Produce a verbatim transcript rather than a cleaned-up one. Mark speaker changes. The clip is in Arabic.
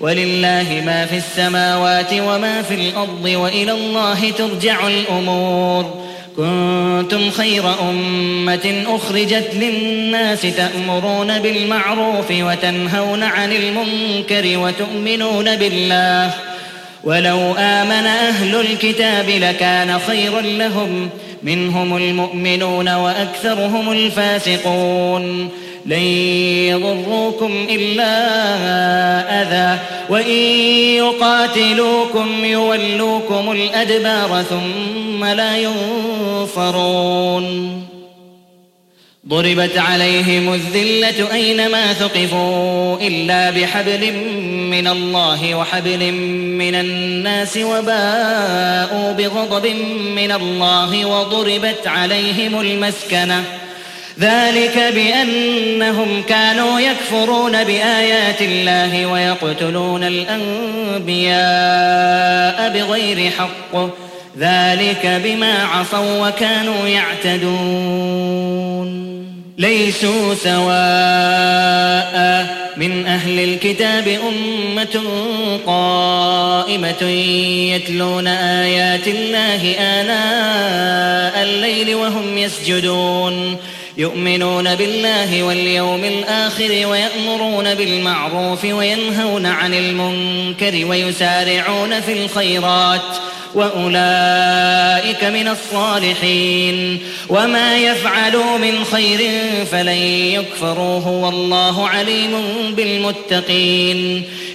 Speaker 1: ولله ما في السماوات وما في الأرض وإلى الله ترجع الأمور كنتم خير أمة أخرجت للناس تأمرون بالمعروف وتنهون عن المنكر وتؤمنون بالله ولو آمن أهل الكتاب لكان خيرا لهم منهم المؤمنون وأكثرهم الفاسقون لن يضروكم إلا أذى وإن يقاتلوكم يولوكم الأدبار ثم لا ينصرون ضربت عليهم الذلة أينما ثقفوا إلا بحبل من الله وحبل من الناس وباءوا بغضب من الله وضربت عليهم المسكنة ذلك بأنهم كانوا يكفرون بآيات الله ويقتلون الأنبياء بغير حق ذلك بما عصوا وكانوا يعتدون ليسوا سواء من أهل الكتاب أمة قائمة يتلون آيات الله آناء الليل وهم يسجدون يؤمنون بالله واليوم الآخر ويأمرون بالمعروف وينهون عن المنكر ويسارعون في الخيرات وأولئك من الصالحين وما يفعلوا من خير فلن يكفروه والله عليم بالمتقين